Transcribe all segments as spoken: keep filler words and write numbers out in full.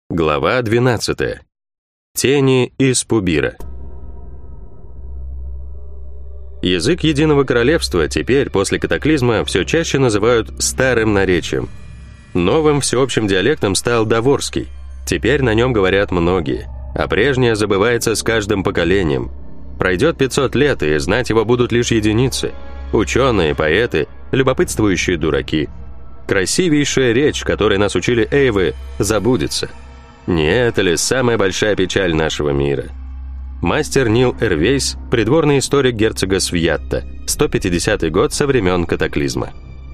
Глава двенадцатая. Тени из Пубира. Язык Единого Королевства теперь, после катаклизма, все чаще называют старым наречием. Новым всеобщим диалектом стал даворский. Теперь на нем говорят многие, а прежнее забывается с каждым поколением. Пройдет пятьсот лет, и знать его будут лишь единицы. Ученые, поэты, любопытствующие дураки. Красивейшая речь, которой нас учили эйвы, забудется. Не это ли самая большая печаль нашего мира? Мастер Нил Эрвейс, придворный историк герцога Свьятта, сто пятидесятый год со времен катаклизма.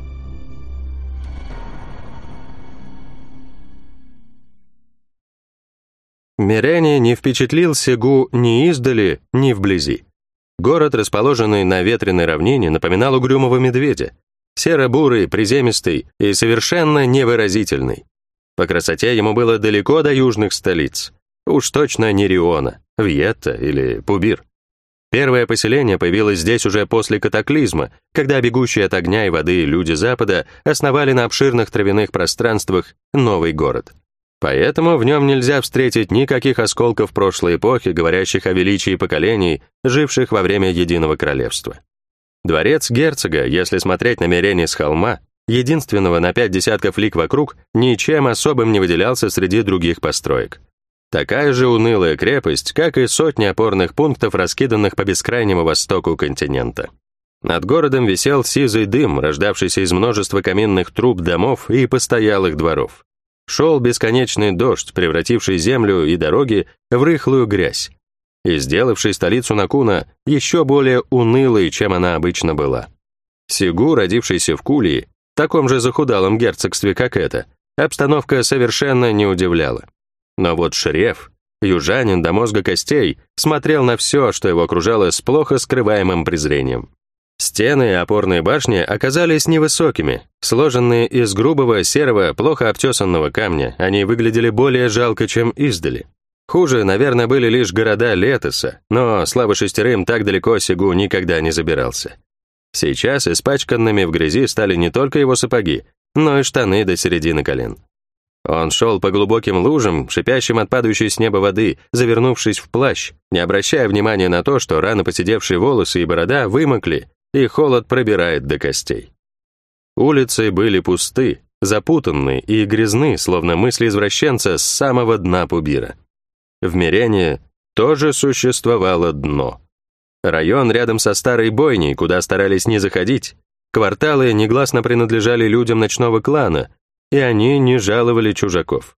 Мирене не впечатлил Сегу ни издали, ни вблизи. Город, расположенный на ветреной равнине, напоминал угрюмого медведя. Серо-бурый, приземистый и совершенно невыразительный. По красоте ему было далеко до южных столиц. Уж точно не Риона, Вьетта или Пубир. Первое поселение появилось здесь уже после катаклизма, когда бегущие от огня и воды люди Запада основали на обширных травяных пространствах новый город. Поэтому в нем нельзя встретить никаких осколков прошлой эпохи, говорящих о величии поколений, живших во время Единого Королевства. Дворец герцога, если смотреть на Мирене с холма, единственного на пять десятков лиг вокруг, ничем особым не выделялся среди других построек. Такая же унылая крепость, как и сотни опорных пунктов, раскиданных по бескрайнему востоку континента. Над городом висел сизый дым, рождавшийся из множества каминных труб домов и постоялых дворов. Шел бесконечный дождь, превративший землю и дороги в рыхлую грязь, и сделавший столицу Накуна еще более унылой, чем она обычно была. Сегу, родившийся в Кулии, в таком же захудалом герцогстве, как это, обстановка совершенно не удивляла. Но вот Шреф, южанин до мозга костей, смотрел на все, что его окружало, с плохо скрываемым презрением. Стены и опорные башни оказались невысокими, сложенные из грубого, серого, плохо обтесанного камня, они выглядели более жалко, чем издали. Хуже, наверное, были лишь города Летоса, но, слава шестерым, так далеко Сегу никогда не забирался. Сейчас испачканными в грязи стали не только его сапоги, но и штаны до середины колен. Он шел по глубоким лужам, шипящим от падающей с неба воды, завернувшись в плащ, не обращая внимания на то, что рано поседевшие волосы и борода вымокли, и холод пробирает до костей. Улицы были пусты, запутанны и грязны, словно мысли извращенца с самого дна Пубира. В Мирене тоже существовало дно. Район рядом со старой бойней, куда старались не заходить, кварталы негласно принадлежали людям ночного клана, и они не жаловали чужаков.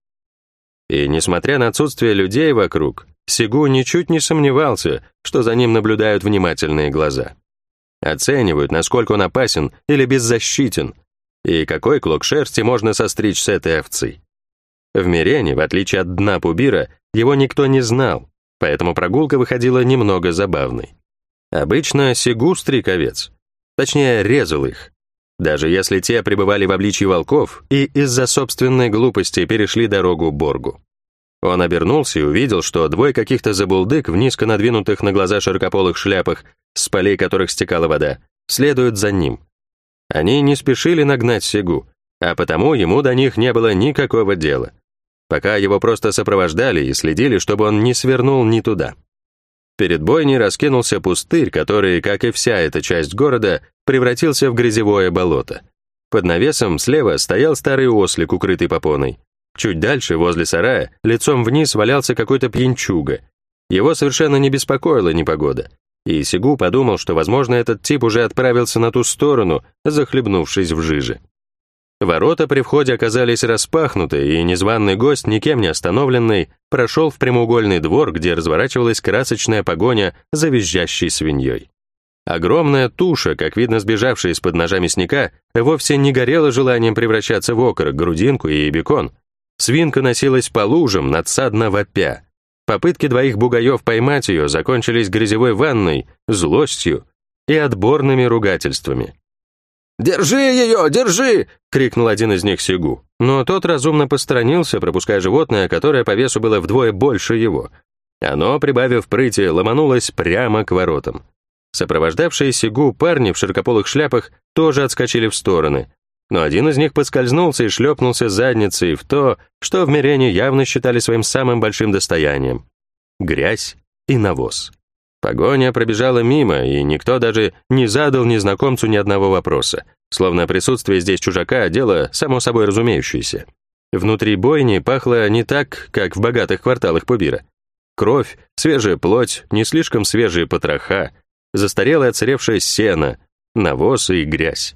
И несмотря на отсутствие людей вокруг, Сегу ничуть не сомневался, что за ним наблюдают внимательные глаза. Оценивают, насколько он опасен или беззащитен, и какой клок шерсти можно состричь с этой овцы. В Мирене, в отличие от дна Пубира, его никто не знал, поэтому прогулка выходила немного забавной. Обычно Сегу стриг овец, точнее, резал их, даже если те пребывали в обличьи волков и из-за собственной глупости перешли дорогу Боргу. Он обернулся и увидел, что двое каких-то забулдык в низко надвинутых на глаза широкополых шляпах, с полей которых стекала вода, следуют за ним. Они не спешили нагнать Сегу, а потому ему до них не было никакого дела, пока его просто сопровождали и следили, чтобы он не свернул ни туда. Перед бойней раскинулся пустырь, который, как и вся эта часть города, превратился в грязевое болото. Под навесом слева стоял старый ослик, укрытый попоной. Чуть дальше, возле сарая, лицом вниз валялся какой-то пьянчуга. Его совершенно не беспокоила непогода, и Сегу подумал, что, возможно, этот тип уже отправился на ту сторону, захлебнувшись в жиже. Ворота при входе оказались распахнуты, и незваный гость, никем не остановленный, прошел в прямоугольный двор, где разворачивалась красочная погоня за визжащей свиньей. Огромная туша, как видно сбежавшая из-под ножа мясника, вовсе не горела желанием превращаться в окорок, грудинку и бекон. Свинка носилась по лужам, надсадно вопя. Попытки двоих бугаев поймать ее закончились грязевой ванной, злостью и отборными ругательствами. «Держи ее, держи!» — крикнул один из них Сегу, но тот разумно посторонился, пропуская животное, которое по весу было вдвое больше его. Оно, прибавив прыти, ломанулось прямо к воротам. Сопровождавшие Сегу парни в широкополых шляпах тоже отскочили в стороны, но один из них поскользнулся и шлепнулся задницей в то, что в Мирене явно считали своим самым большим достоянием — грязь и навоз. Погоня пробежала мимо, и никто даже не задал незнакомцу ни одного вопроса, словно присутствие здесь чужака — дело само собой разумеющееся. Внутри бойни пахло не так, как в богатых кварталах Пубира. Кровь, свежая плоть, не слишком свежие потроха, застарелое отсыревшее сено, навоз и грязь.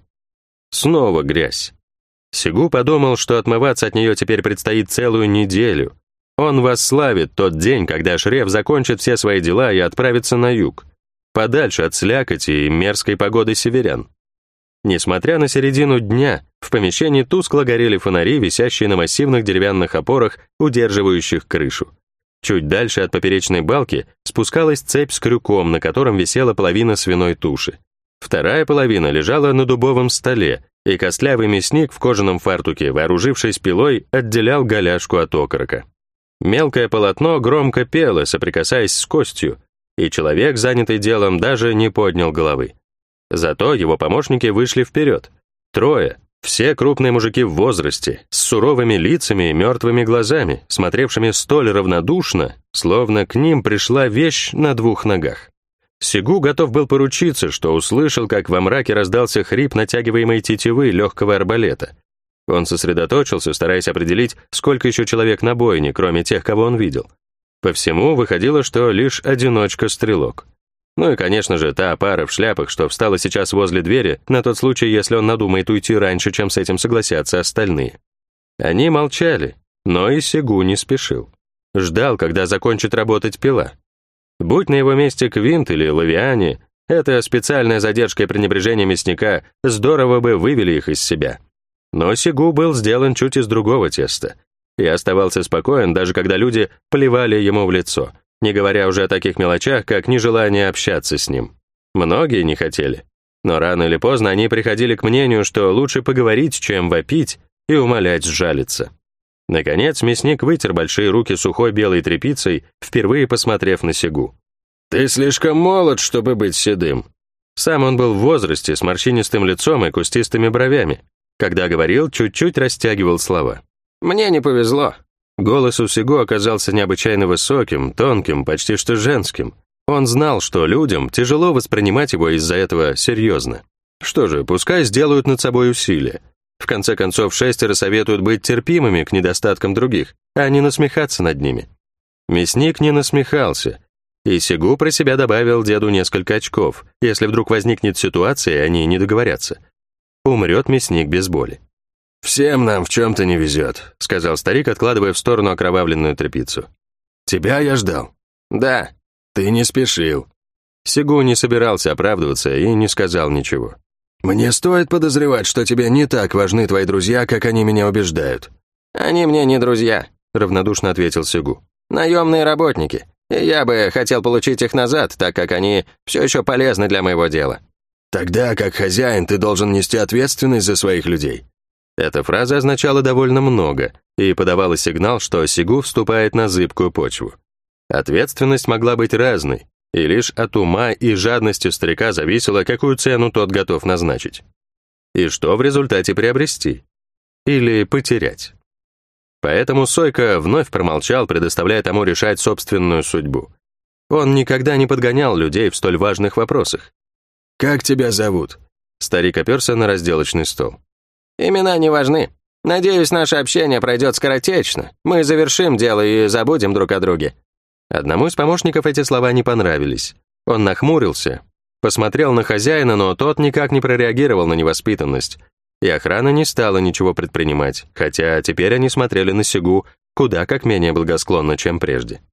Снова грязь. Сегу подумал, что отмываться от нее теперь предстоит целую неделю. Он восславит тот день, когда Шреф закончит все свои дела и отправится на юг, подальше от слякоти и мерзкой погоды северян. Несмотря на середину дня, в помещении тускло горели фонари, висящие на массивных деревянных опорах, удерживающих крышу. Чуть дальше от поперечной балки спускалась цепь с крюком, на котором висела половина свиной туши. Вторая половина лежала на дубовом столе, и костлявый мясник в кожаном фартуке, вооружившись пилой, отделял голяшку от окорока. Мелкое полотно громко пело, соприкасаясь с костью, и человек, занятый делом, даже не поднял головы. Зато его помощники вышли вперед. Трое, все крупные мужики в возрасте, с суровыми лицами и мертвыми глазами, смотревшими столь равнодушно, словно к ним пришла вещь на двух ногах. Сегу готов был поручиться, что услышал, как во мраке раздался хрип натягиваемой тетивы легкого арбалета. Он сосредоточился, стараясь определить, сколько еще человек на бойне, кроме тех, кого он видел. По всему выходило, что лишь одиночка-стрелок. Ну и, конечно же, та пара в шляпах, что встала сейчас возле двери, на тот случай, если он надумает уйти раньше, чем с этим согласятся остальные. Они молчали, но и Сегу не спешил. Ждал, когда закончит работать пила. Будь на его месте Квинт или Лавиане, эта специальная задержка и пренебрежение мясника здорово бы вывели их из себя. Но Сегу был сделан чуть из другого теста и оставался спокоен, даже когда люди плевали ему в лицо, не говоря уже о таких мелочах, как нежелание общаться с ним. Многие не хотели, но рано или поздно они приходили к мнению, что лучше поговорить, чем вопить и умолять сжалиться. Наконец мясник вытер большие руки сухой белой тряпицей, впервые посмотрев на Сегу. «Ты слишком молод, чтобы быть седым». Сам он был в возрасте, с морщинистым лицом и кустистыми бровями. Когда говорил, чуть-чуть растягивал слова. «Мне не повезло». Голос у Сегу оказался необычайно высоким, тонким, почти что женским. Он знал, что людям тяжело воспринимать его из-за этого серьезно. Что же, пускай сделают над собой усилия. В конце концов, шестеро советуют быть терпимыми к недостаткам других, а не насмехаться над ними. Мясник не насмехался, и Сегу про себя добавил деду несколько очков, если вдруг возникнет ситуация, и они не договорятся. Умрет мясник без боли. «Всем нам в чем-то не везет», — сказал старик, откладывая в сторону окровавленную тряпицу. «Тебя я ждал». «Да». «Ты не спешил». Сегу не собирался оправдываться и не сказал ничего. «Мне стоит подозревать, что тебе не так важны твои друзья, как они меня убеждают». «Они мне не друзья», — равнодушно ответил Сегу. «Наемные работники, и я бы хотел получить их назад, так как они все еще полезны для моего дела». «Тогда, как хозяин, ты должен нести ответственность за своих людей». Эта фраза означала довольно много и подавала сигнал, что Сегу вступает на зыбкую почву. Ответственность могла быть разной, и лишь от ума и жадности старика зависело, какую цену тот готов назначить. И что в результате приобрести? Или потерять? Поэтому Сойка вновь промолчал, предоставляя тому решать собственную судьбу. Он никогда не подгонял людей в столь важных вопросах. «Как тебя зовут?» Старик оперся на разделочный стол. «Имена не важны. Надеюсь, наше общение пройдет скоротечно. Мы завершим дело и забудем друг о друге». Одному из помощников эти слова не понравились. Он нахмурился, посмотрел на хозяина, но тот никак не прореагировал на невоспитанность, и охрана не стала ничего предпринимать, хотя теперь они смотрели на Сегу куда как менее благосклонно, чем прежде.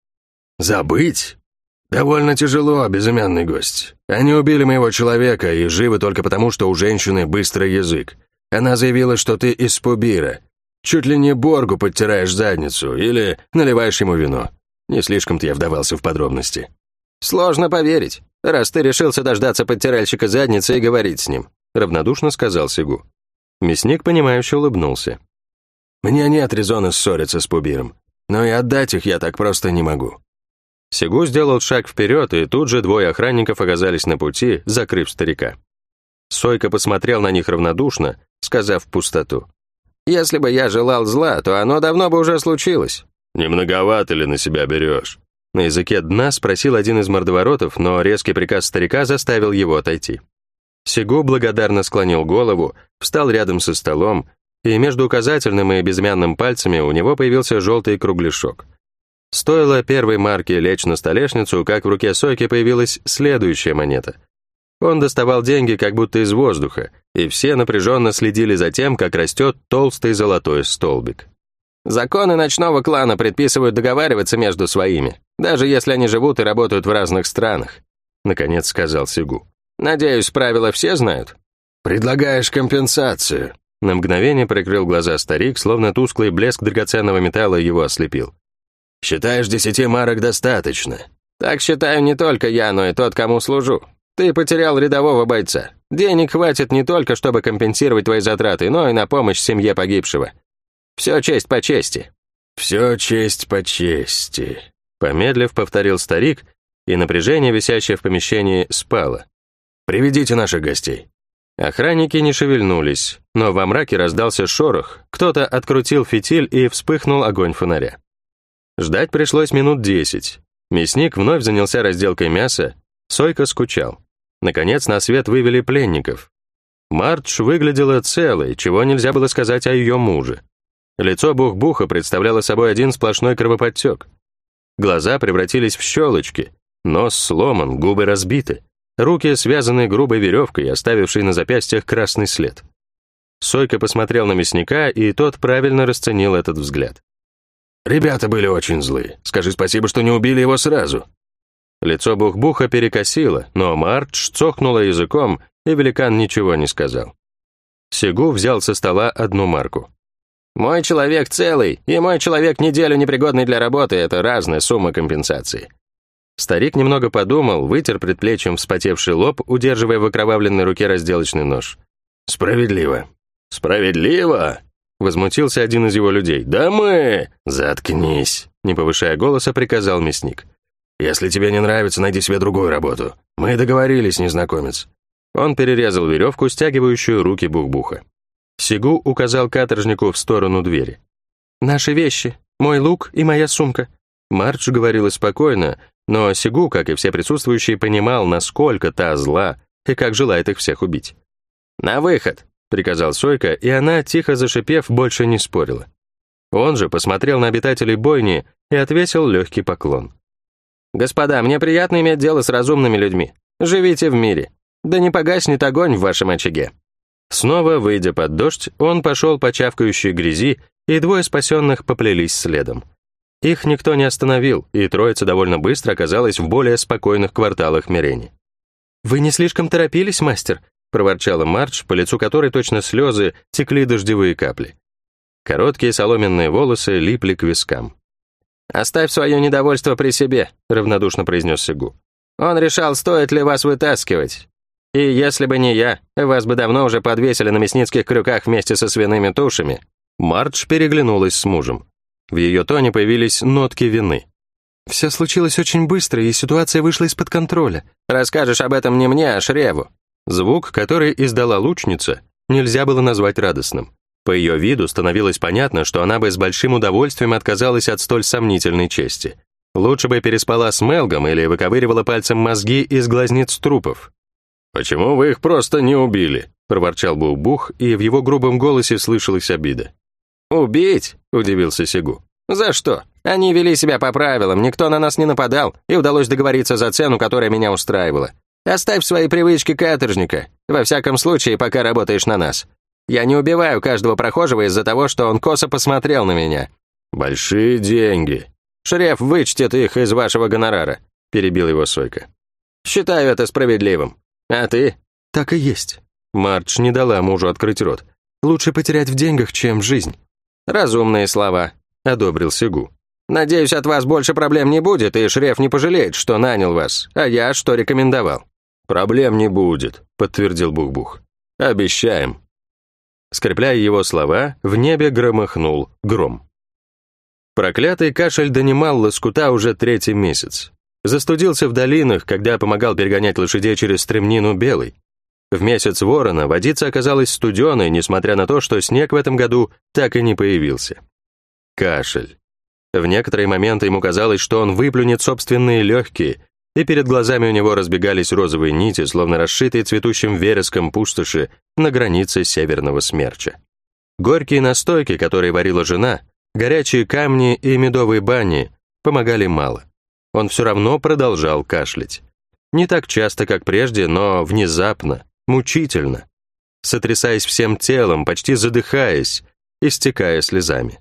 «Забыть? Довольно тяжело, безымянный гость. Они убили моего человека и живы только потому, что у женщины быстрый язык. Она заявила, что ты из Пубира. Чуть ли не Боргу подтираешь задницу или наливаешь ему вино. Не слишком-то я вдавался в подробности». «Сложно поверить, раз ты решился дождаться подтиральщика задницы и говорить с ним», равнодушно сказал Сегу. Мясник, понимающе улыбнулся. «Мне нет резона ссориться с Пубиром, но и отдать их я так просто не могу». Сегу сделал шаг вперед, и тут же двое охранников оказались на пути, закрыв старика. Сойка посмотрел на них равнодушно, сказав в пустоту. «Если бы я желал зла, то оно давно бы уже случилось». «Не многовато ли на себя берешь?» На языке дна спросил один из мордоворотов, но резкий приказ старика заставил его отойти. Сегу благодарно склонил голову, встал рядом со столом, и между указательным и безымянным пальцами у него появился желтый кругляшок. Стоило первой марке лечь на столешницу, как в руке Сойки появилась следующая монета. Он доставал деньги как будто из воздуха, и все напряженно следили за тем, как растет толстый золотой столбик. «Законы ночного клана предписывают договариваться между своими, даже если они живут и работают в разных странах», — наконец сказал Сегу. «Надеюсь, правила все знают?» «Предлагаешь компенсацию?» На мгновение прикрыл глаза старик, словно тусклый блеск драгоценного металла его ослепил. «Считаешь, десяти марок достаточно?» «Так считаю не только я, но и тот, кому служу. Ты потерял рядового бойца. Денег хватит не только, чтобы компенсировать твои затраты, но и на помощь семье погибшего. Все честь по чести». «Все честь по чести», — помедлив повторил старик, и напряжение, висящее в помещении, спало. «Приведите наших гостей». Охранники не шевельнулись, но во мраке раздался шорох, кто-то открутил фитиль и вспыхнул огонь фонаря. Ждать пришлось минут десять. Мясник вновь занялся разделкой мяса, Сойка скучал. Наконец на свет вывели пленников. Мардж выглядела целой, чего нельзя было сказать о ее муже. Лицо Бух-Буха представляло собой один сплошной кровоподтек. Глаза превратились в щелочки, нос сломан, губы разбиты, руки связаны грубой веревкой, оставившей на запястьях красный след. Сойка посмотрел на мясника, и тот правильно расценил этот взгляд. «Ребята были очень злы. Скажи спасибо, что не убили его сразу». Лицо Бух-Буха перекосило, но Мардж цокнула языком, и великан ничего не сказал. Сегу взял со стола одну марку. «Мой человек целый, и мой человек неделю непригодный для работы — это разная сумма компенсации». Старик немного подумал, вытер предплечьем вспотевший лоб, удерживая в окровавленной руке разделочный нож. «Справедливо». «Справедливо?» — возмутился один из его людей. «Да мы...» «Заткнись», — не повышая голоса, приказал мясник. «Если тебе не нравится, найди себе другую работу. Мы договорились, незнакомец». Он перерезал веревку, стягивающую руки Бух-Буха. Сегу указал каторжнику в сторону двери. «Наши вещи, мой лук и моя сумка». Мардж говорила спокойно, но Сегу, как и все присутствующие, понимал, насколько та зла и как желает их всех убить. «На выход», — приказал Сойка, и она, тихо зашипев, больше не спорила. Он же посмотрел на обитателей бойни и отвесил легкий поклон. «Господа, мне приятно иметь дело с разумными людьми. Живите в мире. Да не погаснет огонь в вашем очаге». Снова, выйдя под дождь, он пошел по чавкающей грязи, и двое спасенных поплелись следом. Их никто не остановил, и троица довольно быстро оказалась в более спокойных кварталах Мирени. «Вы не слишком торопились, мастер?» — проворчала Мардж, по лицу которой точно слезы текли дождевые капли. Короткие соломенные волосы липли к вискам. «Оставь свое недовольство при себе», — равнодушно произнес Сегу. «Он решал, стоит ли вас вытаскивать. И если бы не я, вас бы давно уже подвесили на мясницких крюках вместе со свиными тушами». Мардж переглянулась с мужем. В ее тоне появились нотки вины. «Все случилось очень быстро, и ситуация вышла из-под контроля. Расскажешь об этом не мне, а Шреву». Звук, который издала лучница, нельзя было назвать радостным. По ее виду становилось понятно, что она бы с большим удовольствием отказалась от столь сомнительной чести. Лучше бы переспала с Мелгом или выковыривала пальцем мозги из глазниц трупов. «Почему вы их просто не убили?» — проворчал Бух-Бух, и в его грубом голосе слышалась обида. «Убить?» — удивился Сегу. «За что? Они вели себя по правилам, никто на нас не нападал, и удалось договориться за цену, которая меня устраивала. Оставь свои привычки каторжника, во всяком случае, пока работаешь на нас. Я не убиваю каждого прохожего из-за того, что он косо посмотрел на меня». «Большие деньги». «Шреф вычтет их из вашего гонорара», — перебил его Сойка. «Считаю это справедливым. А ты?» «Так и есть». Мардж не дала мужу открыть рот. «Лучше потерять в деньгах, чем жизнь». «Разумные слова», — одобрил Сегу. «Надеюсь, от вас больше проблем не будет, и Шреф не пожалеет, что нанял вас, а я что рекомендовал». «Проблем не будет», — подтвердил Бух-Бух. «Обещаем». Скрепляя его слова, в небе громыхнул гром. Проклятый кашель донимал лоскута уже третий месяц. Застудился в долинах, когда помогал перегонять лошадей через стремнину белый. В месяц Ворона водица оказалась студеной, несмотря на то, что снег в этом году так и не появился. Кашель. В некоторые моменты ему казалось, что он выплюнет собственные легкие, и перед глазами у него разбегались розовые нити, словно расшитые цветущим вереском пустоши на границе северного смерча. Горькие настойки, которые варила жена, горячие камни и медовые бани помогали мало. Он все равно продолжал кашлять. Не так часто, как прежде, но внезапно, мучительно, сотрясаясь всем телом, почти задыхаясь, истекая слезами.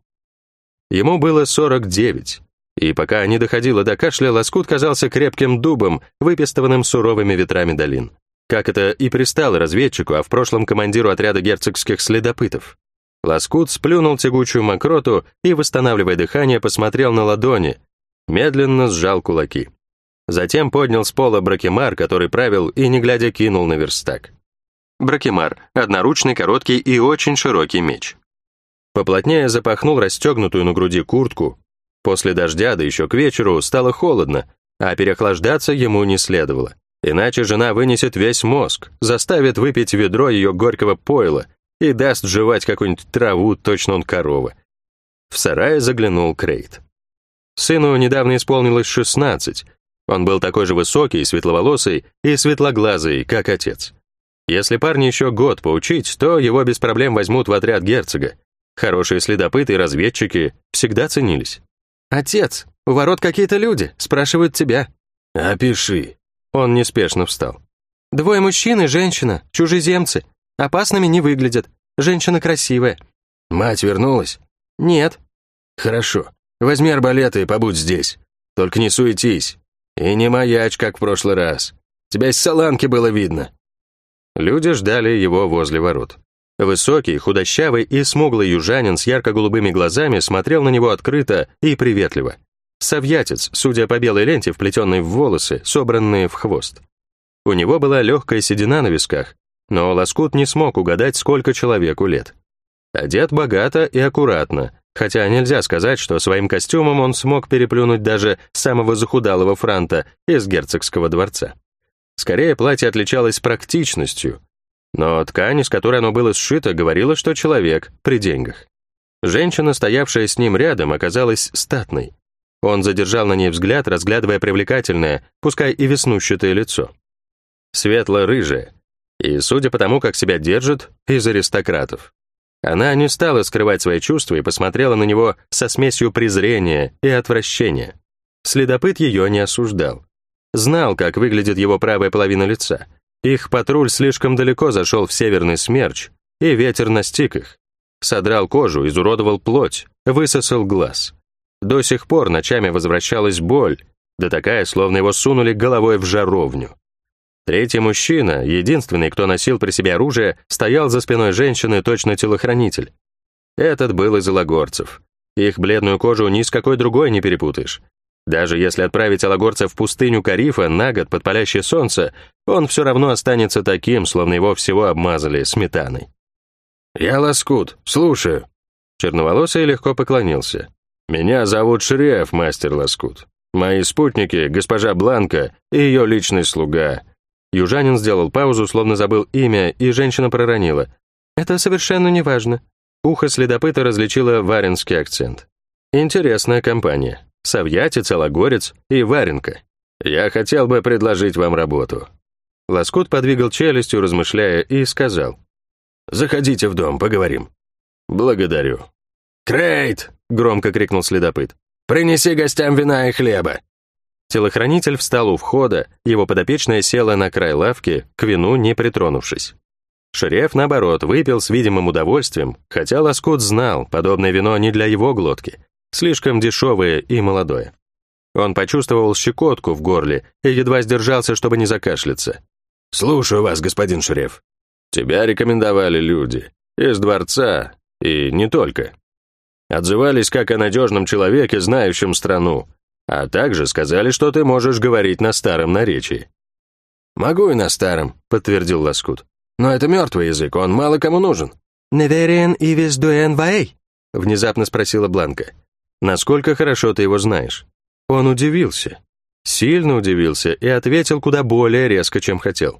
Ему было сорок девять, и пока не доходило до кашля, Лоскут казался крепким дубом, выпестованным суровыми ветрами долин. Как это и пристало разведчику, а в прошлом командиру отряда герцогских следопытов. Лоскут сплюнул тягучую мокроту и, восстанавливая дыхание, посмотрел на ладони, медленно сжал кулаки. Затем поднял с пола бракемар, который правил, и, не глядя, кинул на верстак. Бракемар — одноручный, короткий и очень широкий меч. Поплотнее запахнул расстегнутую на груди куртку. После дождя, да еще к вечеру, стало холодно, а переохлаждаться ему не следовало. Иначе жена вынесет весь мозг, заставит выпить ведро ее горького пойла и даст жевать какую-нибудь траву, точно он корова. В сарае заглянул Крейт. Сыну недавно исполнилось шестнадцать. Он был такой же высокий, светловолосый и светлоглазый, как отец. Если парня еще год поучить, то его без проблем возьмут в отряд герцога. Хорошие следопыты и разведчики всегда ценились. «Отец, у ворот какие-то люди, спрашивают тебя». «Опиши». Он неспешно встал. «Двое мужчин и женщина, чужеземцы. Опасными не выглядят. Женщина красивая». «Мать вернулась?» «Нет». «Хорошо. Возьми арбалеты и побудь здесь. Только не суетись. И не маячь, как в прошлый раз. Тебя из соланки было видно». Люди ждали его возле ворот. Высокий, худощавый и смуглый южанин с ярко-голубыми глазами смотрел на него открыто и приветливо. Совьятец, судя по белой ленте, вплетенной в волосы, собранные в хвост. У него была легкая седина на висках, но Лоскут не смог угадать, сколько человеку лет. Одет богато и аккуратно, хотя нельзя сказать, что своим костюмом он смог переплюнуть даже самого захудалого франта из герцогского дворца. Скорее, платье отличалось практичностью, но ткань, из которой оно было сшито, говорила, что человек при деньгах. Женщина, стоявшая с ним рядом, оказалась статной. Он задержал на ней взгляд, разглядывая привлекательное, пускай и веснущатое лицо. Светло-рыжее, и, судя по тому, как себя держит, из аристократов. Она не стала скрывать свои чувства и посмотрела на него со смесью презрения и отвращения. Следопыт ее не осуждал. Знал, как выглядит его правая половина лица. Их патруль слишком далеко зашел в северный смерч, и ветер настиг их. Содрал кожу, изуродовал плоть, высосал глаз. До сих пор ночами возвращалась боль, да такая, словно его сунули головой в жаровню. Третий мужчина, единственный, кто носил при себе оружие, стоял за спиной женщины, точно телохранитель. Этот был из алагорцев. Их бледную кожу ни с какой другой не перепутаешь. Даже если отправить алагорца в пустыню Карифа на год под палящее солнце, он все равно останется таким, словно его всего обмазали сметаной. «Я Лоскут, слушаю». Черноволосый легко поклонился. «Меня зовут Шреф, мастер Лоскут. Мои спутники — госпожа Бланка и ее личный слуга». Южанин сделал паузу, словно забыл имя, и женщина проронила. «Это совершенно неважно». Ухо следопыта различило варенский акцент. «Интересная компания. Совьятец, алагорец и варенка. Я хотел бы предложить вам работу». Лоскут подвигал челюстью, размышляя, и сказал. «Заходите в дом, поговорим». «Благодарю». «Крейт!» — громко крикнул следопыт. «Принеси гостям вина и хлеба». Телохранитель встал у входа, его подопечная села на край лавки, к вину не притронувшись. Шереф, наоборот, выпил с видимым удовольствием, хотя Лоскут знал, подобное вино не для его глотки, слишком дешевое и молодое. Он почувствовал щекотку в горле и едва сдержался, чтобы не закашляться. «Слушаю вас, господин Шереф». «Тебя рекомендовали люди. Из дворца. И не только. Отзывались как о надежном человеке, знающем страну. А также сказали, что ты можешь говорить на старом наречии». «Могу и на старом», — подтвердил Лоскут. «Но это мертвый язык, он мало кому нужен». «Неверен и вездуэн ваэй?» — внезапно спросила Бланка. «Насколько хорошо ты его знаешь?» Он удивился. Сильно удивился и ответил куда более резко, чем хотел.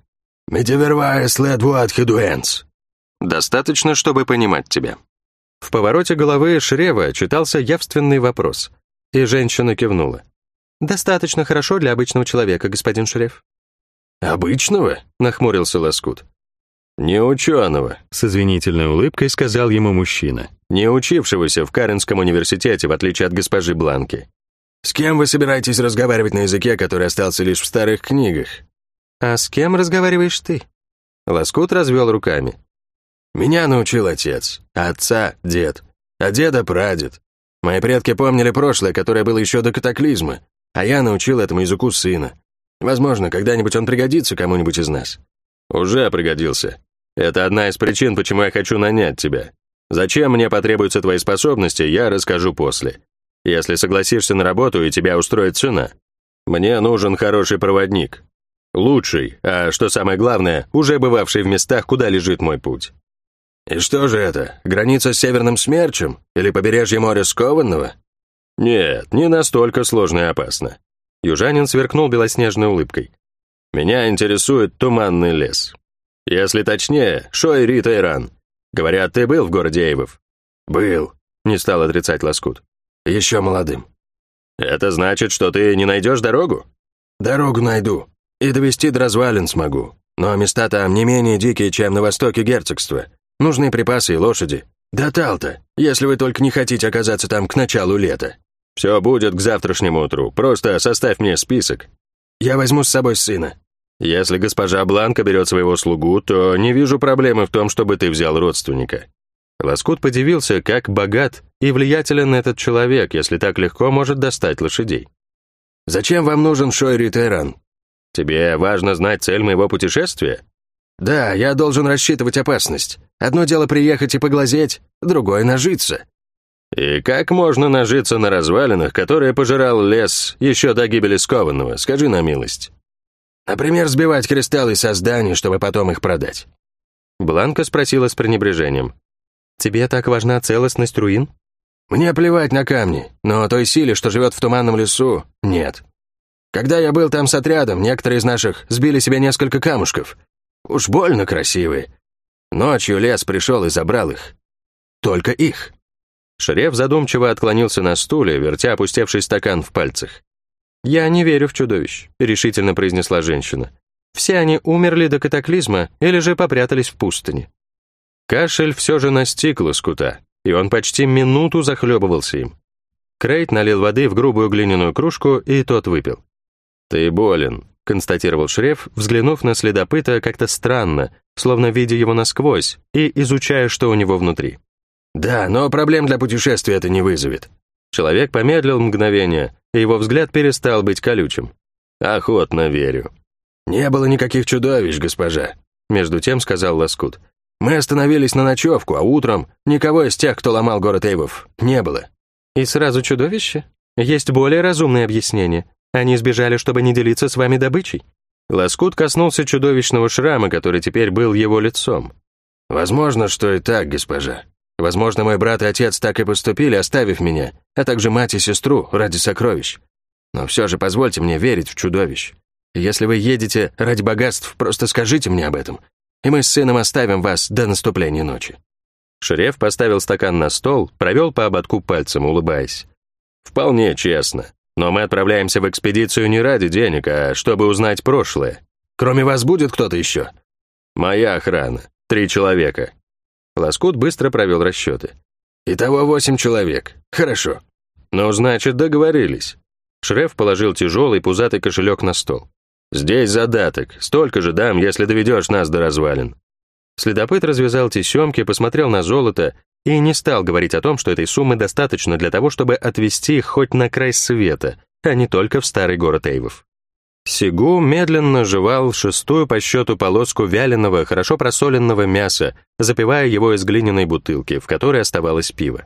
«Медивервая следвуат хедуэнс». Достаточно, чтобы понимать тебя. В повороте головы Шрева читался явственный вопрос, и женщина кивнула. «Достаточно хорошо для обычного человека, господин Шрев». «Обычного?» — нахмурился Лоскут. «Не ученого», — с извинительной улыбкой сказал ему мужчина. «Не учившегося в Каренском университете, в отличие от госпожи Бланки». «С кем вы собираетесь разговаривать на языке, который остался лишь в старых книгах?» «А с кем разговариваешь ты?» Лоскут развел руками. «Меня научил отец, а отца — дед, а деда — прадед. Мои предки помнили прошлое, которое было еще до катаклизма, а я научил этому языку сына. Возможно, когда-нибудь он пригодится кому-нибудь из нас». «Уже пригодился. Это одна из причин, почему я хочу нанять тебя. Зачем мне потребуются твои способности, я расскажу после. Если согласишься на работу и тебя устроит цена. Мне нужен хороший проводник. Лучший, а что самое главное, уже бывавший в местах, куда лежит мой путь». «И что же это, граница с Северным Смерчем или побережье моря Скованного?» «Нет, не настолько сложно и опасно». Южанин сверкнул белоснежной улыбкой. «Меня интересует туманный лес. Если точнее, Шой-Ри-Тайран. Говорят, ты был в городе Эйвов?» «Был», — не стал отрицать Лоскут. «Еще молодым». «Это значит, что ты не найдешь дорогу?» «Дорогу найду. И довести до развалин смогу. Но места там не менее дикие, чем на востоке герцогства. Нужны припасы и лошади. До Талта, если вы только не хотите оказаться там к началу лета». «Все будет к завтрашнему утру. Просто составь мне список». «Я возьму с собой сына». «Если госпожа Бланка берет своего слугу, то не вижу проблемы в том, чтобы ты взял родственника». Лоскут подивился, как богат и влиятелен этот человек, если так легко может достать лошадей. «Зачем вам нужен Шой-Ри-Тайран?» «Тебе важно знать цель моего путешествия?» «Да, я должен рассчитывать опасность. Одно дело приехать и поглазеть, другое — нажиться». «И как можно нажиться на развалинах, которые пожирал лес еще до гибели Скованного, скажи на милость?» «Например, сбивать кристаллы со зданий, чтобы потом их продать». Бланка спросила с пренебрежением. «Тебе так важна целостность руин?» «Мне плевать на камни, но той силе, что живет в туманном лесу, нет. Когда я был там с отрядом, некоторые из наших сбили себе несколько камушков. Уж больно красивые. Ночью лес пришел и забрал их. Только их». Шрев задумчиво отклонился на стуле, вертя опустевший стакан в пальцах. «Я не верю в чудовищ», — решительно произнесла женщина. «Все они умерли до катаклизма или же попрятались в пустыне». Кашель все же настиг Лоскута, и он почти минуту захлебывался им. Крейт налил воды в грубую глиняную кружку, и тот выпил. «Ты болен», — констатировал Шрев, взглянув на следопыта как-то странно, словно видя его насквозь и изучая, что у него внутри. «Да, но проблем для путешествия это не вызовет». Человек помедлил мгновение, и его взгляд перестал быть колючим. «Охотно верю». «Не было никаких чудовищ, госпожа», — между тем сказал Лоскут. «Мы остановились на ночевку, а утром никого из тех, кто ломал город Эйвов, не было». «И сразу чудовище? Есть более разумное объяснение. Они сбежали, чтобы не делиться с вами добычей». Лоскут коснулся чудовищного шрама, который теперь был его лицом. «Возможно, что и так, госпожа. Возможно, мой брат и отец так и поступили, оставив меня, а также мать и сестру ради сокровищ. Но все же позвольте мне верить в чудовищ. Если вы едете ради богатств, просто скажите мне об этом, и мы с сыном оставим вас до наступления ночи». Шрев поставил стакан на стол, провел по ободку пальцем, улыбаясь. «Вполне честно. Но мы отправляемся в экспедицию не ради денег, а чтобы узнать прошлое. Кроме вас будет кто-то еще?» «Моя охрана. Три человека». Лоскут быстро провел расчеты. «Итого восемь человек. Хорошо». «Ну, значит, договорились». Шрев положил тяжелый пузатый кошелек на стол. «Здесь задаток. Столько же дам, если доведешь нас до развалин». Следопыт развязал тесемки, посмотрел на золото и не стал говорить о том, что этой суммы достаточно для того, чтобы отвезти их хоть на край света, а не только в старый город Эйвов. Сегу медленно жевал шестую по счету полоску вяленого, хорошо просоленного мяса, запивая его из глиняной бутылки, в которой оставалось пиво.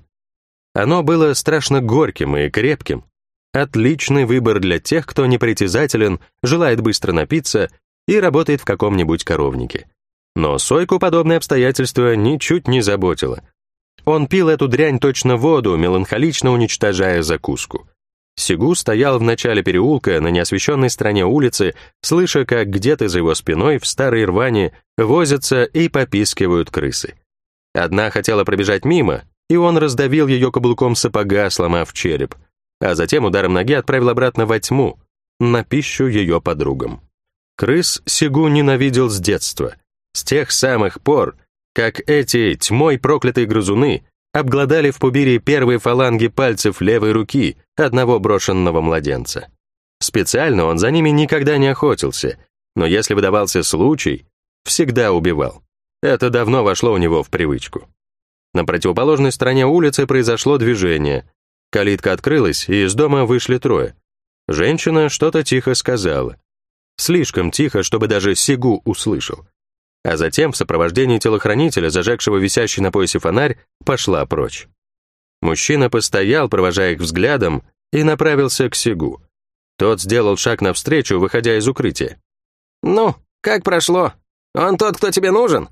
Оно было страшно горьким и крепким. Отличный выбор для тех, кто непритязателен, желает быстро напиться и работает в каком-нибудь коровнике. Но Сойку подобное обстоятельство ничуть не заботило. Он пил эту дрянь точно воду, меланхолично уничтожая закуску. Сегу стоял в начале переулка на неосвещенной стороне улицы, слыша, как где-то за его спиной в старой рване возятся и попискивают крысы. Одна хотела пробежать мимо, и он раздавил ее каблуком сапога, сломав череп, а затем ударом ноги отправил обратно во тьму, на пищу ее подругам. Крыс Сегу ненавидел с детства, с тех самых пор, как эти тьмой проклятые грызуны обглодали в пубире первые фаланги пальцев левой руки одного брошенного младенца. Специально он за ними никогда не охотился, но если выдавался случай, всегда убивал. Это давно вошло у него в привычку. На противоположной стороне улицы произошло движение. Калитка открылась, и из дома вышли трое. Женщина что-то тихо сказала. Слишком тихо, чтобы даже Сегу услышал. А затем в сопровождении телохранителя, зажегшего висящий на поясе фонарь, пошла прочь. Мужчина постоял, провожая их взглядом, и направился к Сегу. Тот сделал шаг навстречу, выходя из укрытия. «Ну, как прошло? Он тот, кто тебе нужен?»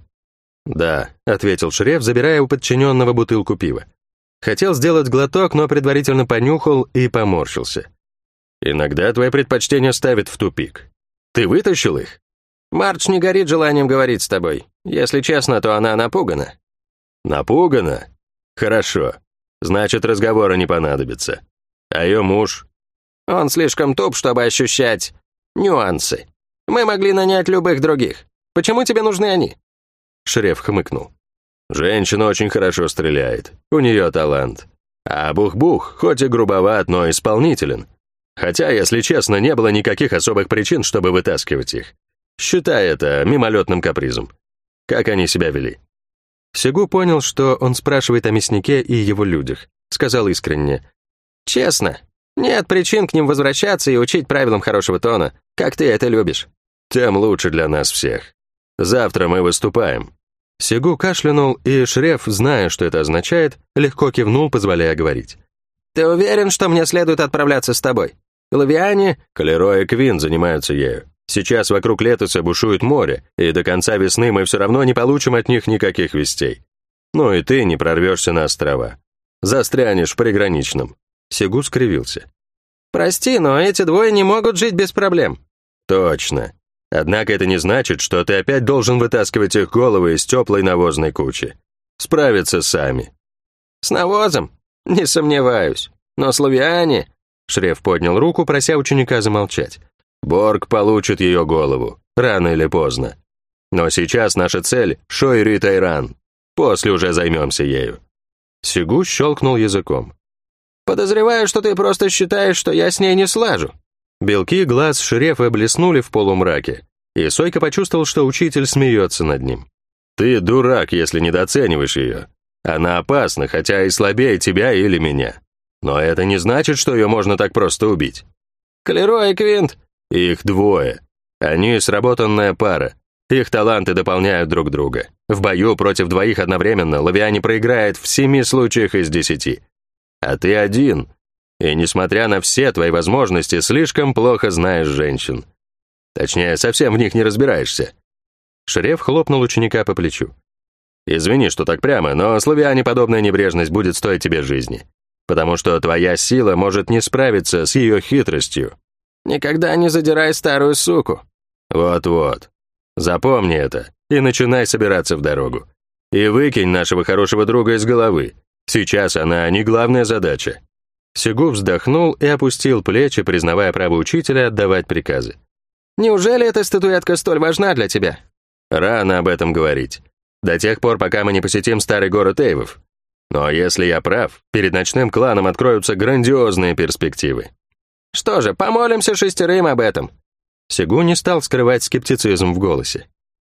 «Да», — ответил Шреф, забирая у подчиненного бутылку пива. Хотел сделать глоток, но предварительно понюхал и поморщился. «Иногда твои предпочтения ставят в тупик. Ты вытащил их?» «Мардж не горит желанием говорить с тобой. Если честно, то она напугана». «Напугана? Хорошо. Значит, разговора не понадобится. А ее муж?» «Он слишком туп, чтобы ощущать нюансы. Мы могли нанять любых других. Почему тебе нужны они?» Шреф хмыкнул. «Женщина очень хорошо стреляет. У нее талант. А Бух-Бух, хоть и грубоват, но исполнителен. Хотя, если честно, не было никаких особых причин, чтобы вытаскивать их. Считай это мимолетным капризом. Как они себя вели?» Сегу понял, что он спрашивает о мяснике и его людях. Сказал искренне. «Честно, нет причин к ним возвращаться и учить правилам хорошего тона, как ты это любишь». «Тем лучше для нас всех. Завтра мы выступаем». Сегу кашлянул, и Шреф, зная, что это означает, легко кивнул, позволяя говорить. «Ты уверен, что мне следует отправляться с тобой? Лавиане...» «Калеро и Квин занимаются ею. Сейчас вокруг Летуса бушует море, и до конца весны мы все равно не получим от них никаких вестей. Ну и ты не прорвешься на острова. Застрянешь в приграничном». Сегу скривился. «Прости, но эти двое не могут жить без проблем». «Точно. Однако это не значит, что ты опять должен вытаскивать их головы из теплой навозной кучи. Справятся сами». «С навозом? Не сомневаюсь. Но с Лавиане...» Шреф поднял руку, прося ученика замолчать. «Борг получит ее голову, рано или поздно. Но сейчас наша цель — Шойри-Тайран. После уже займемся ею». Сегу щелкнул языком. «Подозреваю, что ты просто считаешь, что я с ней не слажу». Белки глаз Шрефа блеснули в полумраке, и Сойка почувствовал, что учитель смеется над ним. «Ты дурак, если недооцениваешь ее. Она опасна, хотя и слабее тебя или меня. Но это не значит, что ее можно так просто убить». «Калеро и Квинт...» «Их двое. Они сработанная пара. Их таланты дополняют друг друга. В бою против двоих одновременно Лавиане проиграет в семи случаях из десяти. А ты один. И, несмотря на все твои возможности, слишком плохо знаешь женщин. Точнее, совсем в них не разбираешься». Шреф хлопнул ученика по плечу. «Извини, что так прямо, но с Лавиане подобная небрежность будет стоить тебе жизни. Потому что твоя сила может не справиться с ее хитростью». «Никогда не задирай старую суку». «Вот-вот. Запомни это и начинай собираться в дорогу. И выкинь нашего хорошего друга из головы. Сейчас она не главная задача». Сегу вздохнул и опустил плечи, признавая право учителя отдавать приказы. «Неужели эта статуэтка столь важна для тебя?» «Рано об этом говорить. До тех пор, пока мы не посетим старый город Эйвов. Но если я прав, перед ночным кланом откроются грандиозные перспективы». «Что же, помолимся шестерым об этом». Сегу не стал скрывать скептицизм в голосе.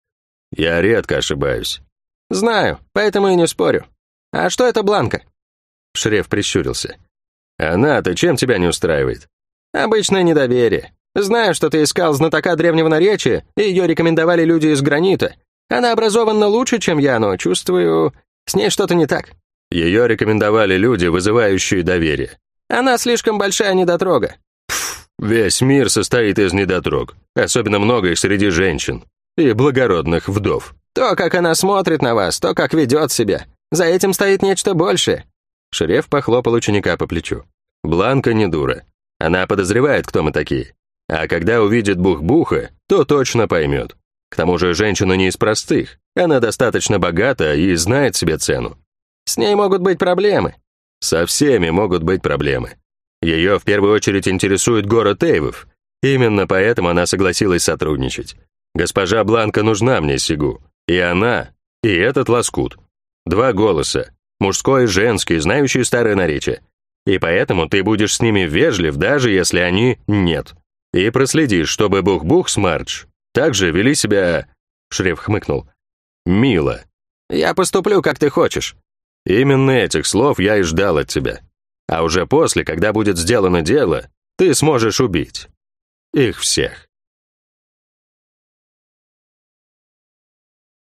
«Я редко ошибаюсь». «Знаю, поэтому и не спорю. А что это Бланка?» Шреф прищурился. «Она-то чем тебя не устраивает?» «Обычное недоверие. Знаю, что ты искал знатока древнего наречия, и ее рекомендовали люди из гранита. Она образована лучше, чем я, но чувствую, с ней что-то не так». «Ее рекомендовали люди, вызывающие доверие». «Она слишком большая недотрога». «Весь мир состоит из недотрог, особенно много их среди женщин и благородных вдов». «То, как она смотрит на вас, то, как ведет себя. За этим стоит нечто большее». Шреф похлопал ученика по плечу. «Бланка не дура. Она подозревает, кто мы такие. А когда увидит Бух-Буха, то точно поймет. К тому же женщина не из простых. Она достаточно богата и знает себе цену. С ней могут быть проблемы. Со всеми могут быть проблемы. Ее в первую очередь интересует город Эйвов. Именно поэтому она согласилась сотрудничать. Госпожа Бланка нужна мне, Сигу. И она, и этот лоскут. Два голоса. Мужской и женский, знающие старое наречие. И поэтому ты будешь с ними вежлив, даже если они нет. И проследишь, чтобы Бух-Бух с Мардж также вели себя... Шреф хмыкнул. Мило. Я поступлю, как ты хочешь. Именно этих слов я и ждал от тебя. А уже после, когда будет сделано дело, ты сможешь убить их всех.